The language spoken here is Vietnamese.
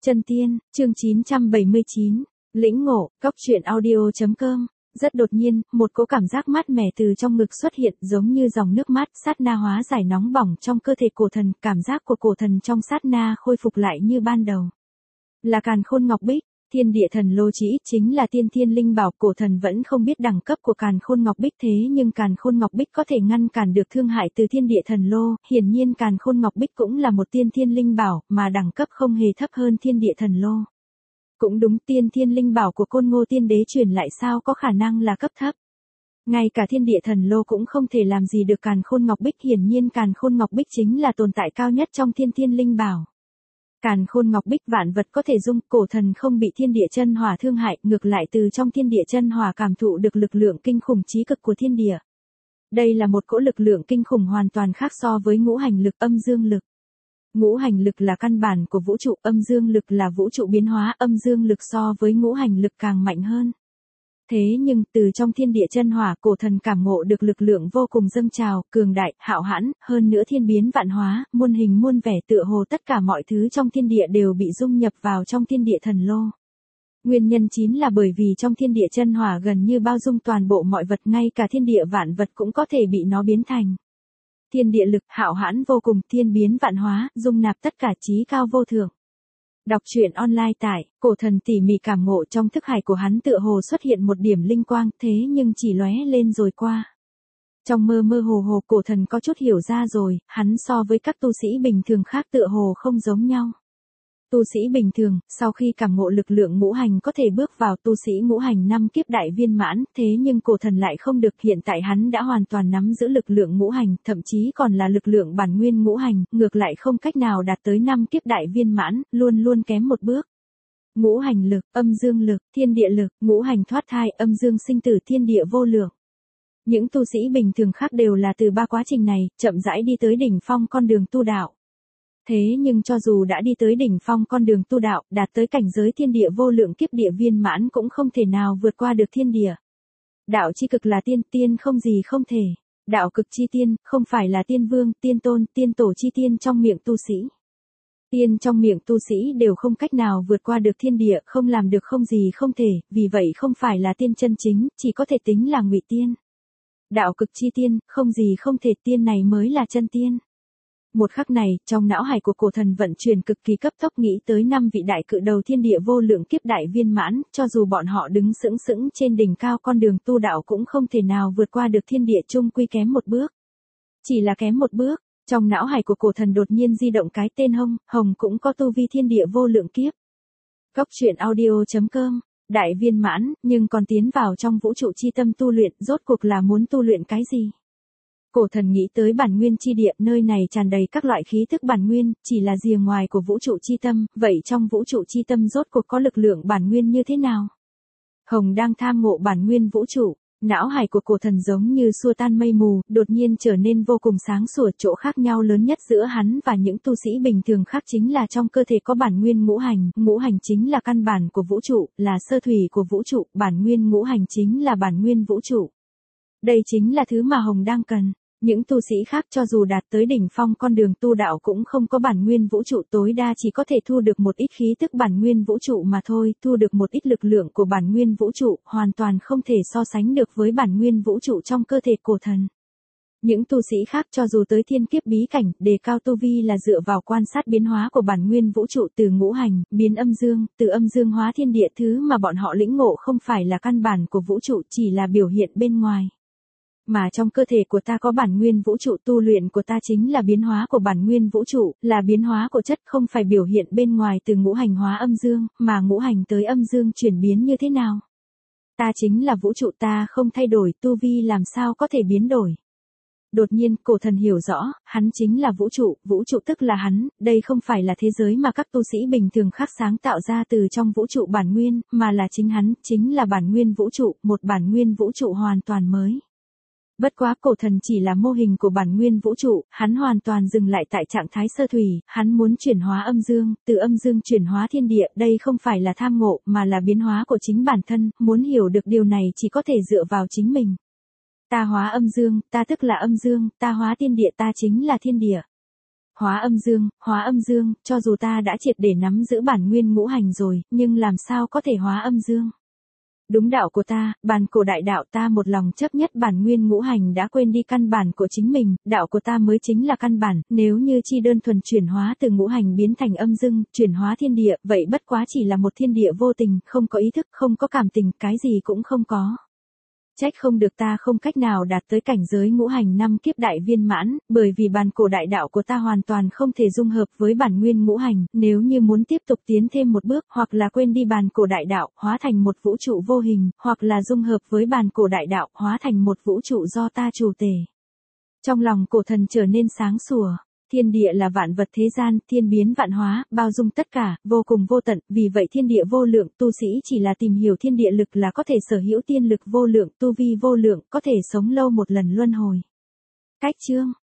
Chân tiên, chương 979, lĩnh ngộ, cóc truyện audio.com. Rất đột nhiên, một cỗ cảm giác mát mẻ từ trong ngực xuất hiện giống như dòng nước mát sát na hóa giải nóng bỏng trong cơ thể cổ thần, cảm giác của cổ thần trong sát na khôi phục lại như ban đầu. Là Càn Khôn Ngọc Bích, Thiên Địa Thần Lô chỉ chính là tiên thiên linh bảo, cổ thần vẫn không biết đẳng cấp của Càn Khôn Ngọc Bích, thế nhưng Càn Khôn Ngọc Bích có thể ngăn cản được thương hại từ Thiên Địa Thần Lô, hiển nhiên Càn Khôn Ngọc Bích cũng là một tiên thiên linh bảo, mà đẳng cấp không hề thấp hơn Thiên Địa Thần Lô. Cũng đúng, tiên thiên linh bảo của Côn Ngô Tiên Đế truyền lại sao có khả năng là cấp thấp. Ngay cả Thiên Địa Thần Lô cũng không thể làm gì được Càn Khôn Ngọc Bích, hiển nhiên Càn Khôn Ngọc Bích chính là tồn tại cao nhất trong thiên thiên linh bảo. Càn Khôn Ngọc Bích vạn vật có thể dung, cổ thần không bị thiên địa chân hỏa thương hại, ngược lại từ trong thiên địa chân hỏa cảm thụ được lực lượng kinh khủng chí cực của thiên địa. Đây là một cỗ lực lượng kinh khủng hoàn toàn khác so với ngũ hành lực, âm dương lực. Ngũ hành lực là căn bản của vũ trụ, âm dương lực là vũ trụ biến hóa, âm dương lực so với ngũ hành lực càng mạnh hơn. Thế nhưng, từ trong thiên địa chân hỏa, cổ thần cảm ngộ được lực lượng vô cùng dâng trào, cường đại, hạo hãn, hơn nữa thiên biến vạn hóa, muôn hình muôn vẻ, tựa hồ tất cả mọi thứ trong thiên địa đều bị dung nhập vào trong thiên địa thần lô. Nguyên nhân chính là bởi vì trong thiên địa chân hỏa gần như bao dung toàn bộ mọi vật, ngay cả thiên địa vạn vật cũng có thể bị nó biến thành. Thiên địa lực hạo hãn vô cùng, thiên biến vạn hóa, dung nạp tất cả, trí cao vô thượng. Đọc truyện online tại, cổ thần tỉ mỉ cảm ngộ, trong thức hải của hắn tựa hồ xuất hiện một điểm linh quang, thế nhưng chỉ lóe lên rồi qua. Trong mơ mơ hồ hồ, cổ thần có chút hiểu ra rồi, hắn so với các tu sĩ bình thường khác tựa hồ không giống nhau. Tu sĩ bình thường, sau khi cảm ngộ lực lượng ngũ hành có thể bước vào tu sĩ ngũ hành 5 kiếp đại viên mãn, thế nhưng cổ thần lại không được, hiện tại hắn đã hoàn toàn nắm giữ lực lượng ngũ hành, thậm chí còn là lực lượng bản nguyên ngũ hành, ngược lại không cách nào đạt tới 5 kiếp đại viên mãn, luôn luôn kém một bước. Ngũ hành lực, âm dương lực, thiên địa lực, ngũ hành thoát thai, âm dương sinh tử, thiên địa vô lượng. Những tu sĩ bình thường khác đều là từ ba quá trình này, chậm rãi đi tới đỉnh phong con đường tu đạo. Thế nhưng cho dù đã đi tới đỉnh phong con đường tu đạo, đạt tới cảnh giới thiên địa vô lượng kiếp địa viên mãn cũng không thể nào vượt qua được thiên địa. Đạo chi cực là tiên, tiên không gì không thể. Đạo cực chi tiên, không phải là tiên vương, tiên tôn, tiên tổ chi tiên trong miệng tu sĩ. Tiên trong miệng tu sĩ đều không cách nào vượt qua được thiên địa, không làm được không gì không thể, vì vậy không phải là tiên chân chính, chỉ có thể tính là ngụy tiên. Đạo cực chi tiên, không gì không thể, tiên này mới là chân tiên. Một khắc này, trong não hải của cổ thần vận chuyển cực kỳ cấp tốc, nghĩ tới 5 vị đại cự đầu thiên địa vô lượng kiếp đại viên mãn, cho dù bọn họ đứng sững sững trên đỉnh cao con đường tu đạo cũng không thể nào vượt qua được thiên địa, chung quy kém một bước. Chỉ là kém một bước, trong não hải của cổ thần đột nhiên di động cái tên Hồng, Hồng cũng có tu vi thiên địa vô lượng kiếp. Cóc truyện audio.com, đại viên mãn, nhưng còn tiến vào trong vũ trụ chi tâm tu luyện, rốt cuộc là muốn tu luyện cái gì? Cổ thần nghĩ tới bản nguyên chi địa, nơi này tràn đầy các loại khí thức bản nguyên, chỉ là rìa ngoài của vũ trụ chi tâm, vậy trong vũ trụ chi tâm rốt cuộc có lực lượng bản nguyên như thế nào? Hồng đang tham ngộ bản nguyên vũ trụ, não hải của cổ thần giống như xua tan mây mù, đột nhiên trở nên vô cùng sáng sủa, chỗ khác nhau lớn nhất giữa hắn và những tu sĩ bình thường khác chính là trong cơ thể có bản nguyên ngũ hành chính là căn bản của vũ trụ, là sơ thủy của vũ trụ, bản nguyên ngũ hành chính là bản nguyên vũ trụ. Đây chính là thứ mà Hồng đang cần. Những tu sĩ khác cho dù đạt tới đỉnh phong con đường tu đạo cũng không có bản nguyên vũ trụ, tối đa chỉ có thể thu được một ít khí tức bản nguyên vũ trụ mà thôi, thu được một ít lực lượng của bản nguyên vũ trụ, hoàn toàn không thể so sánh được với bản nguyên vũ trụ trong cơ thể cổ thần. Những tu sĩ khác cho dù tới thiên kiếp bí cảnh, đề cao tu vi là dựa vào quan sát biến hóa của bản nguyên vũ trụ từ ngũ hành, biến âm dương, từ âm dương hóa thiên địa, thứ mà bọn họ lĩnh ngộ không phải là căn bản của vũ trụ, chỉ là biểu hiện bên ngoài. Mà trong cơ thể của ta có bản nguyên vũ trụ, tu luyện của ta chính là biến hóa của bản nguyên vũ trụ, là biến hóa của chất, không phải biểu hiện bên ngoài từ ngũ hành hóa âm dương, mà ngũ hành tới âm dương chuyển biến như thế nào. Ta chính là vũ trụ, ta không thay đổi, tu vi làm sao có thể biến đổi. Đột nhiên, cổ thần hiểu rõ, hắn chính là vũ trụ tức là hắn, đây không phải là thế giới mà các tu sĩ bình thường khác sáng tạo ra từ trong vũ trụ bản nguyên, mà là chính hắn, chính là bản nguyên vũ trụ, một bản nguyên vũ trụ hoàn toàn mới. Bất quá cổ thần chỉ là mô hình của bản nguyên vũ trụ, hắn hoàn toàn dừng lại tại trạng thái sơ thủy, hắn muốn chuyển hóa âm dương, từ âm dương chuyển hóa thiên địa, đây không phải là tham ngộ, mà là biến hóa của chính bản thân, muốn hiểu được điều này chỉ có thể dựa vào chính mình. Ta hóa âm dương, ta tức là âm dương, ta hóa thiên địa, ta chính là thiên địa. Hóa âm dương, cho dù ta đã triệt để nắm giữ bản nguyên ngũ hành rồi, nhưng làm sao có thể hóa âm dương? Đúng đạo của ta, bàn cổ đại đạo ta một lòng chấp nhất bản nguyên ngũ hành đã quên đi căn bản của chính mình, đạo của ta mới chính là căn bản, nếu như chi đơn thuần chuyển hóa từ ngũ hành biến thành âm dương, chuyển hóa thiên địa, vậy bất quá chỉ là một thiên địa vô tình, không có ý thức, không có cảm tình, cái gì cũng không có. Trách không được ta không cách nào đạt tới cảnh giới ngũ hành năm kiếp đại viên mãn, bởi vì bàn cổ đại đạo của ta hoàn toàn không thể dung hợp với bản nguyên ngũ hành, nếu như muốn tiếp tục tiến thêm một bước, hoặc là quên đi bàn cổ đại đạo, hóa thành một vũ trụ vô hình, hoặc là dung hợp với bàn cổ đại đạo, hóa thành một vũ trụ do ta chủ tể. Trong lòng cổ thần trở nên sáng sủa. Thiên địa là vạn vật thế gian, thiên biến vạn hóa, bao dung tất cả, vô cùng vô tận, vì vậy thiên địa vô lượng, tu sĩ chỉ là tìm hiểu thiên địa lực là có thể sở hữu tiên lực vô lượng, tu vi vô lượng, có thể sống lâu một lần luân hồi. Cách chương